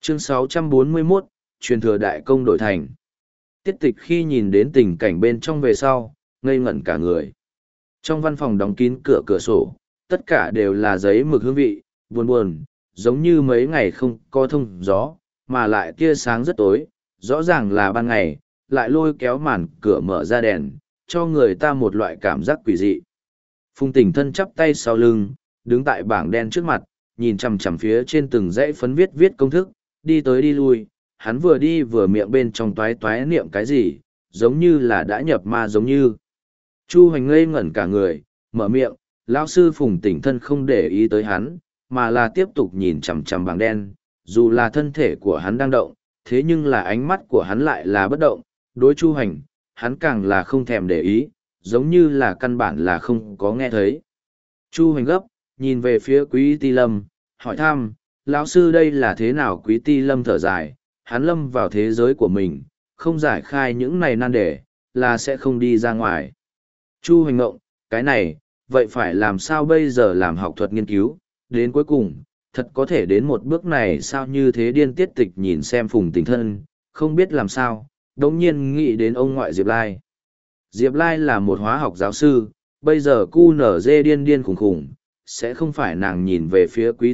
Chương 641, truyền thừa đại công đổi thành. Tiết tịch khi nhìn đến tình cảnh bên trong về sau, ngây ngẩn cả người. Trong văn phòng đóng kín cửa cửa sổ, tất cả đều là giấy mực hương vị, buồn buồn, giống như mấy ngày không có thông gió, mà lại tia sáng rất tối, rõ ràng là ban ngày, lại lôi kéo màn cửa mở ra đèn, cho người ta một loại cảm giác quỷ dị. Phùng Tỉnh Thân chắp tay sau lưng, đứng tại bảng đen trước mặt, nhìn chằm chằm phía trên từng dãy phấn viết viết công thức, đi tới đi lui, hắn vừa đi vừa miệng bên trong toái toái niệm cái gì, giống như là đã nhập ma giống như. Chu Hoành ngây ngẩn cả người, mở miệng, lão sư Phùng Tỉnh Thân không để ý tới hắn, mà là tiếp tục nhìn chằm chằm bảng đen, dù là thân thể của hắn đang động, thế nhưng là ánh mắt của hắn lại là bất động, đối Chu Hoành, hắn càng là không thèm để ý, giống như là căn bản là không có nghe thấy. Chu Hoành gấp, nhìn về phía Quý Ti Lâm, hỏi thăm, lão sư đây là thế nào? Quý Ti Lâm thở dài, hắn lâm vào thế giới của mình, không giải khai những này nan đề, là sẽ không đi ra ngoài. Chu Hoành ngộng, cái này, vậy phải làm sao bây giờ? Làm học thuật nghiên cứu, đến cuối cùng, thật có thể đến một bước này sao? Như thế điên. Tiết tịch nhìn xem Phùng Tỉnh Thân, không biết làm sao, đống nhiên nghĩ đến ông ngoại Diệp Lai. Diệp Lai là một hóa học giáo sư, bây giờ QNZ điên điên khủng khủng, sẽ không phải nàng nhìn về phía Quý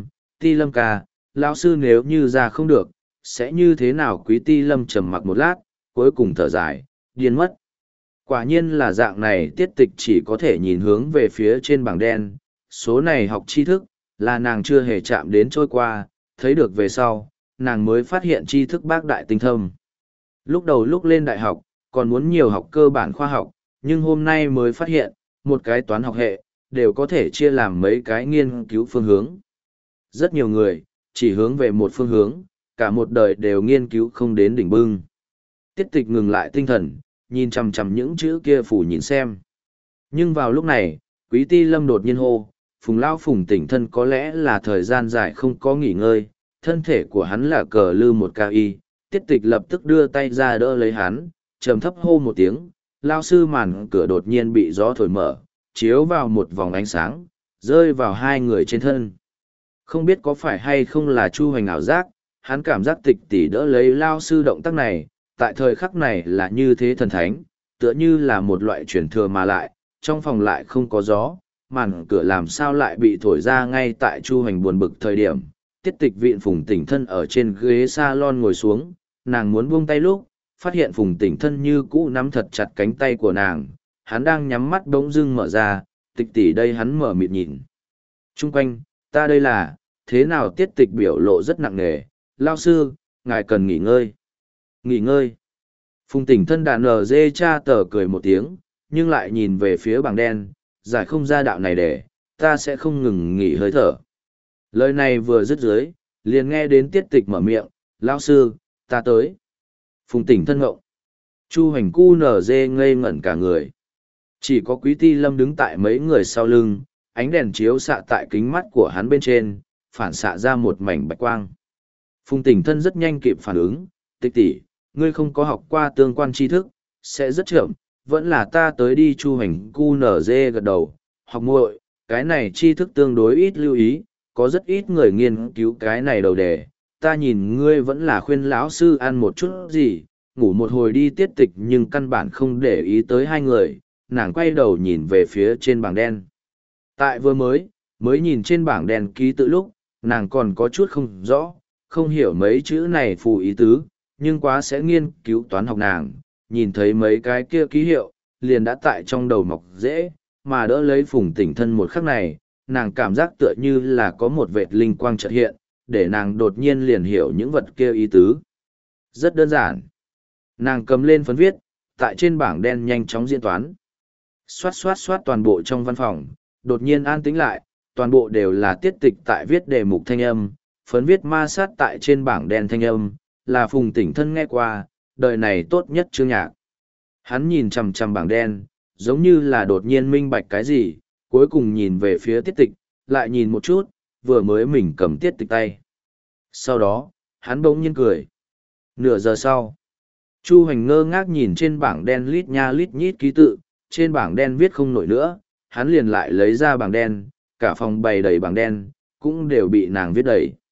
Ti Lâm ca, lão sư nếu như ra không được, sẽ như thế nào? Quý Ti Lâm trầm mặc một lát, cuối cùng thở dài, điên mất. Quả nhiên là dạng này. Tiết tịch chỉ có thể nhìn hướng về phía trên bảng đen, số này học tri thức, là nàng chưa hề chạm đến trôi qua, thấy được về sau, nàng mới phát hiện tri thức bác đại tinh thâm. Lúc đầu lúc lên đại học, còn muốn nhiều học cơ bản khoa học, nhưng hôm nay mới phát hiện, một cái toán học hệ, đều có thể chia làm mấy cái nghiên cứu phương hướng. Rất nhiều người, chỉ hướng về một phương hướng, cả một đời đều nghiên cứu không đến đỉnh bưng. Tiết tịch ngừng lại tinh thần, nhìn chằm chằm những chữ kia phủ nhìn xem. Nhưng vào lúc này, Quý Ti Lâm đột nhiên hô, Phùng Lao Phùng Tỉnh Thân có lẽ là thời gian dài không có nghỉ ngơi, thân thể của hắn là cờ lư một cao y. Tiết tịch lập tức đưa tay ra đỡ lấy hắn, trầm thấp hô một tiếng, lao sư. Màn cửa đột nhiên bị gió thổi mở, chiếu vào một vòng ánh sáng, rơi vào hai người trên thân. Không biết có phải hay không là Chu Hoành ảo giác, hắn cảm giác tịch tỷ đỡ lấy lao sư động tác này, tại thời khắc này là như thế thần thánh, tựa như là một loại truyền thừa, mà lại, trong phòng lại không có gió, màn cửa làm sao lại bị thổi ra ngay tại Chu Hoành buồn bực thời điểm. Tiết tịch vịn Phùng Tỉnh Thân ở trên ghế salon ngồi xuống, nàng muốn buông tay lúc, phát hiện Phùng Tỉnh Thân như cũ nắm thật chặt cánh tay của nàng, hắn đang nhắm mắt bỗng dưng mở ra, tịch tỷ đây. Hắn mở mịt nhìn chung quanh, ta đây là, thế nào? Tiết tịch biểu lộ rất nặng nề, lao sư, ngài cần nghỉ ngơi. Nghỉ ngơi. Phùng Tỉnh Thân đàn nở dê cha tờ cười một tiếng, nhưng lại nhìn về phía bảng đen, giải không ra đạo này để, ta sẽ không ngừng nghỉ hơi thở. Lời này vừa dứt dưới, liền nghe đến Tiết tịch mở miệng, lao sư, ta tới. Phùng Tỉnh Thân ngộng. Chu Hoành QNZ ngây ngẩn cả người. Chỉ có Quý Ti Lâm đứng tại mấy người sau lưng, ánh đèn chiếu xạ tại kính mắt của hắn bên trên, phản xạ ra một mảnh bạch quang. Phùng Tỉnh Thân rất nhanh kịp phản ứng, tịch tỷ, ngươi không có học qua tương quan tri thức, sẽ rất chậm, vẫn là ta tới đi. Chu Hoành QNZ gật đầu, học muội, cái này tri thức tương đối ít lưu ý, có rất ít người nghiên cứu cái này đầu đề. Ta nhìn ngươi vẫn là khuyên lão sư ăn một chút gì, ngủ một hồi đi. Tiết tịch nhưng căn bản không để ý tới hai người, nàng quay đầu nhìn về phía trên bảng đen. Tại vừa mới nhìn trên bảng đen ký tự lúc, nàng còn có chút không rõ, không hiểu mấy chữ này phù ý tứ, nhưng quá sẽ nghiên cứu toán học nàng, nhìn thấy mấy cái kia ký hiệu, liền đã tại trong đầu mọc dễ, mà đỡ lấy Phùng Tỉnh Thân một khắc này, nàng cảm giác tựa như là có một vệt linh quang chợt hiện, để nàng đột nhiên liền hiểu những vật kia ý tứ. Rất đơn giản. Nàng cầm lên phấn viết, tại trên bảng đen nhanh chóng diễn toán. Xoát xoát xoát, toàn bộ trong văn phòng, đột nhiên an tĩnh lại, toàn bộ đều là Tiết tịch tại viết đề mục thanh âm, phấn viết ma sát tại trên bảng đen thanh âm, là Phùng Tỉnh Thân nghe qua, đời này tốt nhất chương nhạc. Hắn nhìn chằm chằm bảng đen, giống như là đột nhiên minh bạch cái gì, cuối cùng nhìn về phía Tiết tịch, lại nhìn một chút, vừa mới mình cầm Tiết tịch tay. Sau đó, hắn bỗng nhiên cười. Nửa giờ sau, Chu Hoành ngơ ngác nhìn trên bảng đen lít nha lít nhít ký tự, trên bảng đen viết không nổi nữa, hắn liền lại lấy ra bảng đen, cả phòng bày đầy bảng đen, cũng đều bị nàng viết đầy.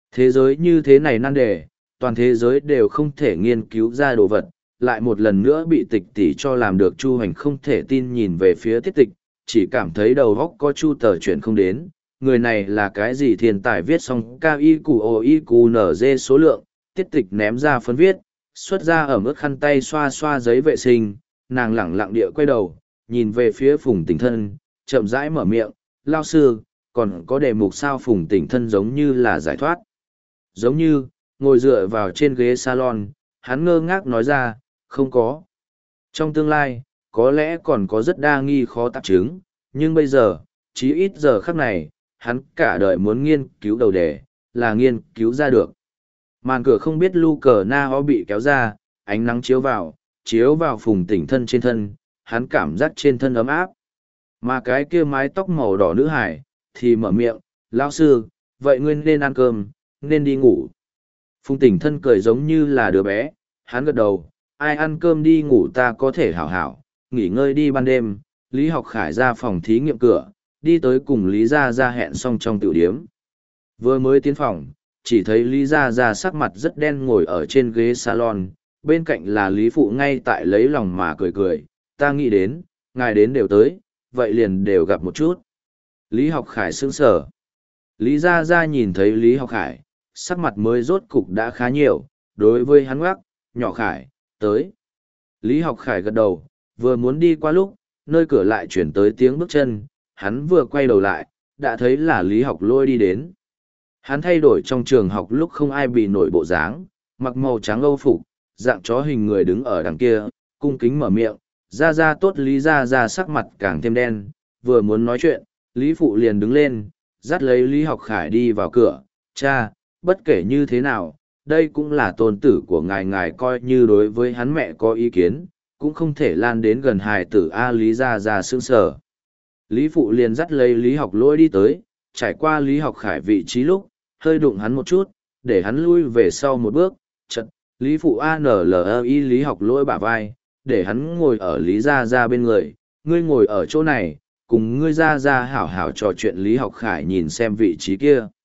Thế giới như thế này nan đề, toàn thế giới đều không thể nghiên cứu ra đồ vật, lại một lần nữa bị tịch tỷ cho làm được. Chu Hành không thể tin nhìn về phía tiết tịch, chỉ cảm thấy đầu góc có chu tờ chuyển không đến. Người này là cái gì thiên tài viết xong KIQOIQNZ số lượng, tiết tịch ném ra phấn viết, xuất ra ở mức khăn tay xoa xoa giấy vệ sinh, nàng lẳng lặng địa quay đầu, nhìn về phía Phùng Tỉnh Thân, chậm rãi mở miệng, lao sư, còn có đề mục sao? Phùng Tỉnh Thân giống như là giải thoát. Giống như, ngồi dựa vào trên ghế salon, hắn ngơ ngác nói ra, không có. Trong tương lai, có lẽ còn có rất đa nghi khó tạp chứng, nhưng bây giờ, chí ít giờ khắc này, hắn cả đời muốn nghiên cứu đầu đề, là nghiên cứu ra được. Màn cửa không biết lu cờ na ho bị kéo ra, ánh nắng chiếu vào Phùng Tỉnh Thân trên thân, hắn cảm giác trên thân ấm áp. Mà cái kia mái tóc màu đỏ nữ hải, thì mở miệng, lão sư, vậy ngươi nên ăn cơm, nên đi ngủ. Phùng Tỉnh Thân cười giống như là đứa bé, hắn gật đầu, ai ăn cơm đi ngủ ta có thể hảo hảo, nghỉ ngơi đi. Ban đêm, Lý Học Khải ra phòng thí nghiệm cửa, đi tới cùng Lý Gia Gia hẹn xong trong tiểu điếm. Vừa mới tiến phòng, chỉ thấy Lý Gia Gia sắc mặt rất đen ngồi ở trên ghế salon, bên cạnh là Lý Phụ ngay tại lấy lòng mà cười cười, ta nghĩ đến, ngài đến đều tới, vậy liền đều gặp một chút. Lý Học Khải sững sờ. Lý Gia Gia nhìn thấy Lý Học Khải, sắc mặt mới rốt cục đã khá nhiều, đối với hắn ngoắc, nhỏ Khải, tới. Lý Học Khải gật đầu, vừa muốn đi qua lúc, nơi cửa lại chuyển tới tiếng bước chân, hắn vừa quay đầu lại, đã thấy là Lý Học Lôi đi đến. Hắn thay đổi trong trường học lúc không ai bị nổi bộ dáng, mặc màu trắng âu phục, dạng chó hình người đứng ở đằng kia, cung kính mở miệng, Gia Gia tốt. Lý Gia Gia sắc mặt càng thêm đen, vừa muốn nói chuyện, Lý Phụ liền đứng lên, dắt lấy Lý Học Khải đi vào cửa, cha, bất kể như thế nào, đây cũng là tôn tử của ngài, ngài coi như đối với hắn mẹ có ý kiến, cũng không thể lan đến gần hài tử. A. Lý Gia Gia sững sờ. Lý Phụ liền dắt lấy Lý Học Lỗi đi tới, trải qua Lý Học Khải vị trí lúc, hơi đụng hắn một chút, để hắn lui về sau một bước, chật, Lý Phụ ANLI Lý Học Lỗi bả vai, để hắn ngồi ở Lý Gia Gia bên người, ngươi ngồi ở chỗ này, cùng ngươi Gia Gia hảo hảo trò chuyện. Lý Học Khải nhìn xem vị trí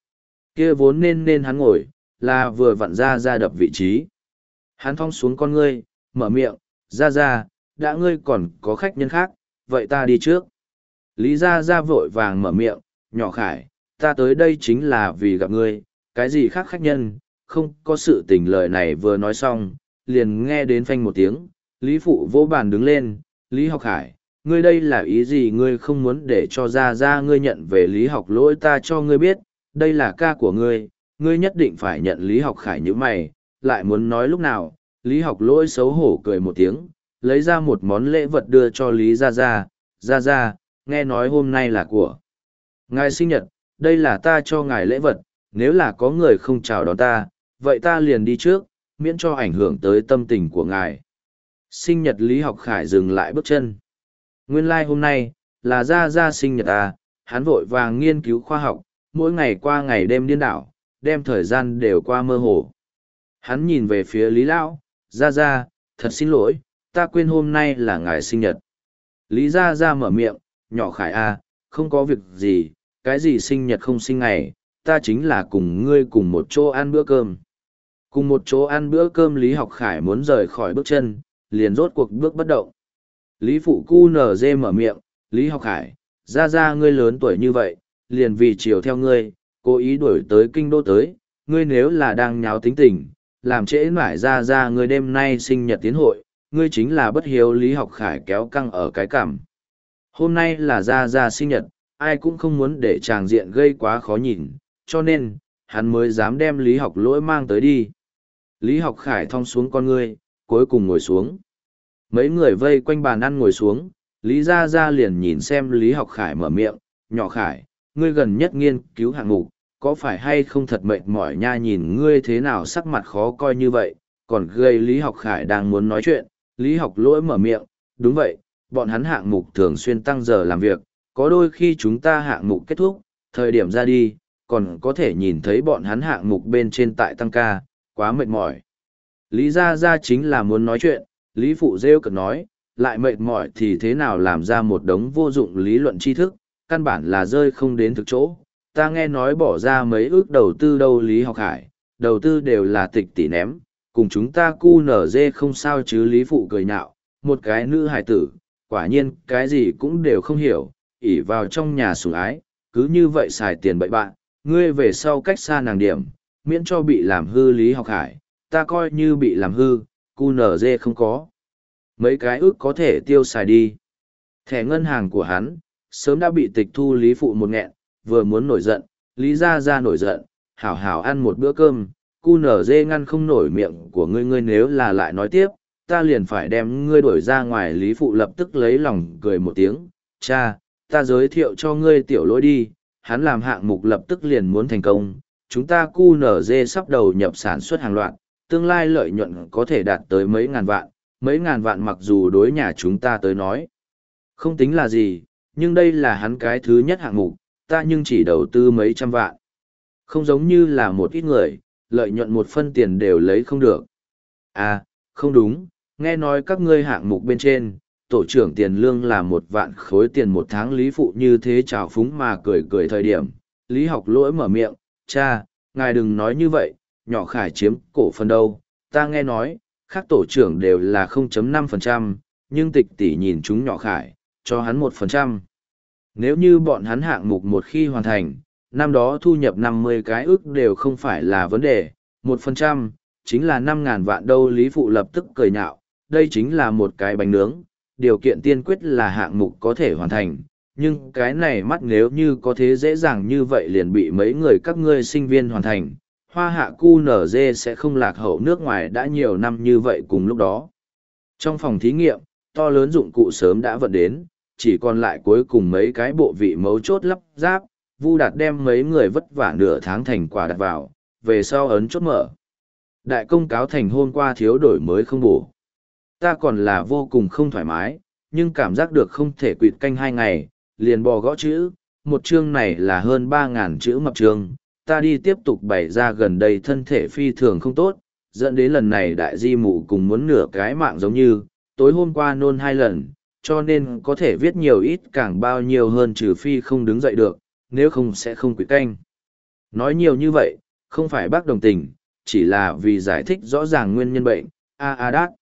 kia vốn nên hắn ngồi, là vừa vặn Gia Gia đập vị trí. Hắn thong xuống con ngươi, mở miệng, Gia Gia, đã ngươi còn có khách nhân khác, vậy ta đi trước. Lý Gia Gia vội vàng mở miệng, nhỏ Khải, ta tới đây chính là vì gặp ngươi, cái gì khác khách nhân, không có sự tình. Lời này vừa nói xong, liền nghe đến phanh một tiếng, Lý Phụ vỗ bàn đứng lên, Lý Học Khải, ngươi đây là ý gì? Ngươi không muốn để cho Gia Gia ngươi nhận về Lý Học Lỗi, ta cho ngươi biết, đây là ca của ngươi, ngươi nhất định phải nhận. Lý Học Khải như mày, lại muốn nói lúc nào, Lý Học Lỗi xấu hổ cười một tiếng, lấy ra một món lễ vật đưa cho Lý Gia Gia, Gia Gia, nghe nói hôm nay là của ngài sinh nhật, đây là ta cho ngài lễ vật, nếu là có người không chào đón ta, vậy ta liền đi trước, miễn cho ảnh hưởng tới tâm tình của ngài. Sinh nhật. Lý Học Khải dừng lại bước chân. Nguyên lai hôm nay, là Gia Gia sinh nhật à, hắn vội vàng nghiên cứu khoa học, mỗi ngày qua ngày đêm điên đảo, đem thời gian đều qua mơ hồ. Hắn nhìn về phía Lý Lão, Gia Gia, thật xin lỗi, ta quên hôm nay là ngài sinh nhật. Lý Gia Gia mở miệng, nhỏ Khải à, không có việc gì, cái gì sinh nhật không sinh ngày, ta chính là cùng ngươi cùng một chỗ ăn bữa cơm. Cùng một chỗ ăn bữa cơm. Lý Học Khải muốn rời khỏi bước chân, liền rốt cuộc bước bất động. Lý Phụ QNZ mở miệng, Lý Học Khải, Gia Gia ngươi lớn tuổi như vậy, liền vì chiều theo ngươi, cố ý đuổi tới kinh đô tới, ngươi nếu là đang nháo tính tình, làm trễ mãi Gia Gia ngươi đêm nay sinh nhật tiến hội, ngươi chính là bất hiếu. Lý Học Khải kéo căng ở cái cằm. Hôm nay là Gia Gia sinh nhật, ai cũng không muốn để tràng diện gây quá khó nhìn, cho nên, hắn mới dám đem Lý Học Lỗi mang tới đi. Lý Học Khải thong xuống con ngươi, cuối cùng ngồi xuống. Mấy người vây quanh bàn ăn ngồi xuống, Lý Gia Gia liền nhìn xem Lý Học Khải mở miệng, nhỏ Khải, ngươi gần nhất nghiên cứu hạng mục, có phải hay không thật mệt mỏi nha? Nhìn ngươi thế nào sắc mặt khó coi như vậy, còn gây. Lý Học Khải đang muốn nói chuyện, Lý Học Lỗi mở miệng, đúng vậy, bọn hắn hạng mục thường xuyên tăng giờ làm việc, có đôi khi chúng ta hạng mục kết thúc, thời điểm ra đi, còn có thể nhìn thấy bọn hắn hạng mục bên trên tại tăng ca, quá mệt mỏi. Lý Gia Gia chính là muốn nói chuyện, Lý Phụ rêu cực nói, lại mệt mỏi thì thế nào làm ra một đống vô dụng lý luận tri thức, căn bản là rơi không đến thực chỗ, ta nghe nói bỏ ra mấy ước đầu tư đâu Lý Học Hải, đầu tư đều là tịch tỷ ném, cùng chúng ta cu nở dê không sao chứ. Lý Phụ cười nhạo, một cái nữ hài tử, quả nhiên cái gì cũng đều không hiểu, ỉ vào trong nhà sủng ái, cứ như vậy xài tiền bậy bạn, ngươi về sau cách xa nàng điểm, miễn cho bị làm hư. Lý Học Hải, ta coi như bị làm hư, cu nở dê không có mấy cái ước có thể tiêu xài đi. Thẻ ngân hàng của hắn sớm đã bị tịch thu. Lý Phụ một nghẹn, vừa muốn nổi giận, Lý Gia Gia nổi giận, hảo hảo ăn một bữa cơm, cu nở dê ngăn không nổi miệng của ngươi, ngươi nếu là lại nói tiếp, ta liền phải đem ngươi đuổi ra ngoài. Lý Phụ lập tức lấy lòng cười một tiếng, cha, ta giới thiệu cho ngươi tiểu lỗi đi, hắn làm hạng mục lập tức liền muốn thành công, chúng ta cu nở dê sắp đầu nhập sản xuất hàng loạt, tương lai lợi nhuận có thể đạt tới mấy ngàn vạn mặc dù đối nhà chúng ta tới nói không tính là gì, nhưng đây là hắn cái thứ nhất hạng mục, ta nhưng chỉ đầu tư mấy trăm vạn. Không giống như là một ít người, lợi nhuận một phân tiền đều lấy không được. À, không đúng, nghe nói các ngươi hạng mục bên trên, tổ trưởng tiền lương là 1 vạn khối tiền một tháng. Lý Phụ như thế trào phúng mà cười cười thời điểm. Lý Học Lỗi mở miệng, cha, ngài đừng nói như vậy, nhỏ Khải chiếm cổ phần đâu, ta nghe nói, khác tổ trưởng đều là 0,5%, nhưng tịch tỷ nhìn chúng nhỏ Khải, cho hắn 1%. Nếu như bọn hắn hạng mục một khi hoàn thành, năm đó thu nhập 50 cái ước đều không phải là vấn đề, 1%, chính là 5.000 vạn đâu. Lý Phụ lập tức cười nhạo, đây chính là một cái bánh nướng, điều kiện tiên quyết là hạng mục có thể hoàn thành, nhưng cái này mắt nếu như có thế dễ dàng như vậy liền bị mấy người các ngươi sinh viên hoàn thành, Hoa Hạ cu nở dê sẽ không lạc hậu nước ngoài đã nhiều năm như vậy. Cùng lúc đó, trong phòng thí nghiệm, to lớn dụng cụ sớm đã vận đến, chỉ còn lại cuối cùng mấy cái bộ vị mấu chốt lắp ráp. Vu Đạt đem mấy người vất vả nửa tháng thành quả đặt vào, về sau ấn chốt mở. Đại công cáo thành hôm qua thiếu đổi mới không bổ. Ta còn là vô cùng không thoải mái, nhưng cảm giác được không thể quỵt canh 2 ngày, liền bò gõ chữ. Một chương này là hơn 3.000 chữ mập chương, ta đi tiếp tục bày ra gần đây thân thể phi thường không tốt, dẫn đến lần này đại di mụ cùng muốn nửa cái mạng giống như, tối hôm qua nôn 2 lần, cho nên có thể viết nhiều ít càng bao nhiêu hơn trừ phi không đứng dậy được, nếu không sẽ không quỵt canh. Nói nhiều như vậy, không phải bác đồng tình, chỉ là vì giải thích rõ ràng nguyên nhân bệnh. Đát.